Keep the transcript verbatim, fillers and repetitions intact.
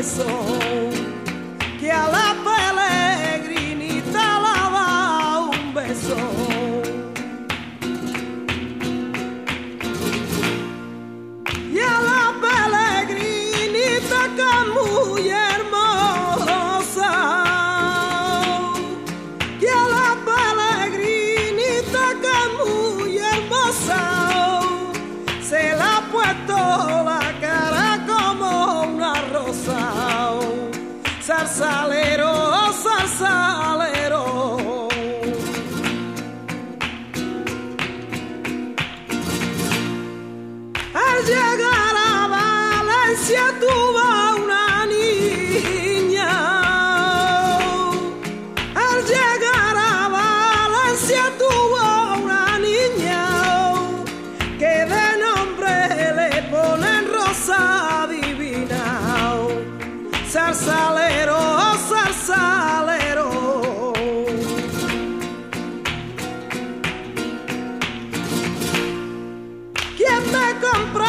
beso, que a la peregrinita la da un beso. Y a la peregrinita que es muy hermosa, que a la peregrinita que es muy hermosa, se la ha puesto la cara como una rosa. Zarzalero, zarzalero. Al llegar a Valencia tuvo una niña. Al llegar a Valencia tuvo una niña que de nombre le ponen Rosa Divina. Zarzalero, zarzalero. ¿Quién me compra